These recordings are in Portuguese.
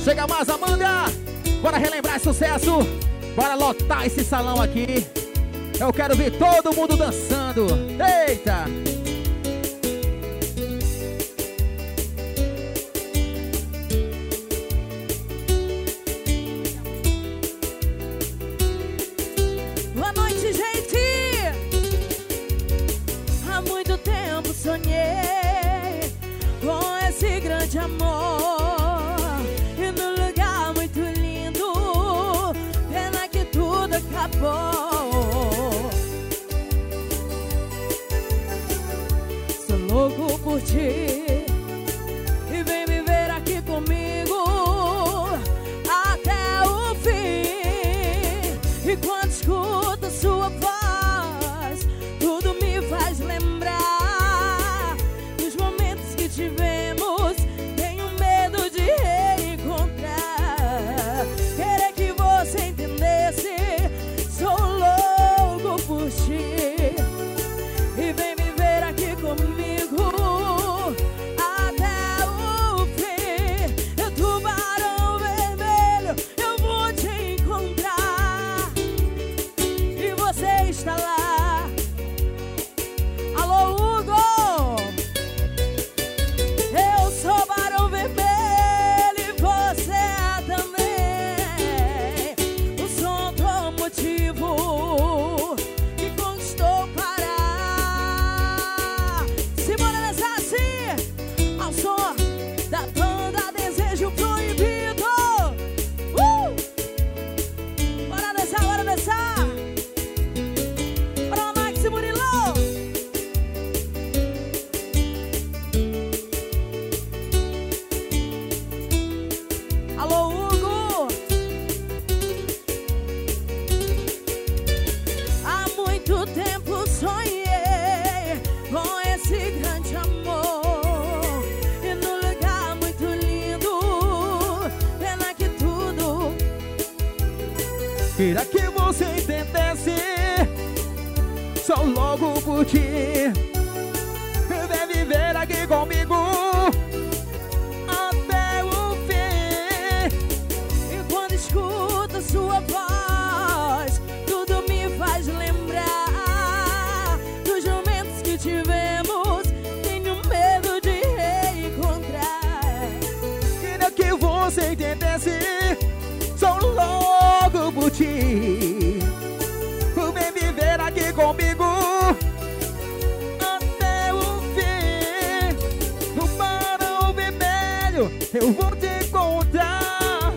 Chega mais, Amanda. Bora relembrar esse sucesso. Bora lotar esse salão aqui. Eu quero ver todo mundo dançando. Eita! Boa noite, gente! Há muito tempo sonhei com esse grande amor, e num lugar muito lindo, pena que tudo acabou. Sou louco por ti e vem viver aqui comigo até o fim. E quando escuto sua voz, tudo me faz lembrar dos momentos que tivemos. Tenho medo de reencontrar. Queria que você entendesse, sou louco por ti e vem viver aqui comigo até o fim. Eu, tubarão vermelho, eu vou te encontrar e você está lá. Alô, Hugo! Eu sou barão vermelho e você também. O som do motivo que conquistou parar. Simbora dançar assim, ao som da banda Desejo Proibido. Bora dançar, bora dançar. Bora lá, Max e Murilo. Alô, Hugo! Há muito tempo sonhei com esse grande amor, e num lugar muito lindo, pena que tudo. Queria que você entendesse, sou louco por ti. Vem viver aqui comigo até o fim. E quando escuto sua voz, tudo me faz lembrar dos momentos que tivemos. Tenho medo de reencontrar. Queria que você entendesse, sou louco por ti. Vem viver aqui comigo até o fim. No barão vermelho eu vou te encontrar.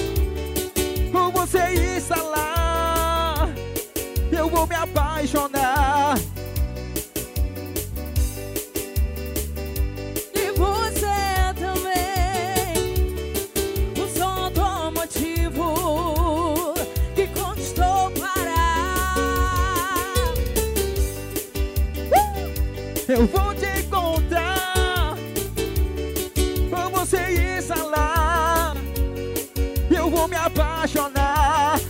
Você está lá, eu vou me apaixonar. E você também. O som do motivo que conquistou parar. Eu vou te encontrar. Você está lá, eu vou me apaixonar.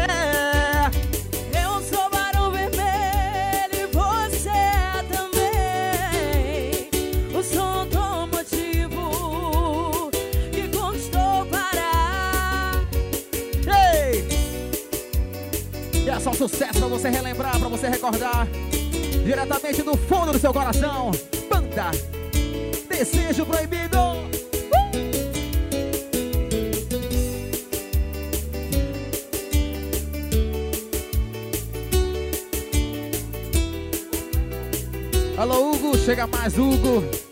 Eu sou barão vermelho e você também. O som do motivo que conquistou parar. Ei! E é só sucesso pra você relembrar, pra você recordar. Diretamente do fundo do seu coração, Banda Desejo Proibido. Alô, Hugo, chega mais, Hugo.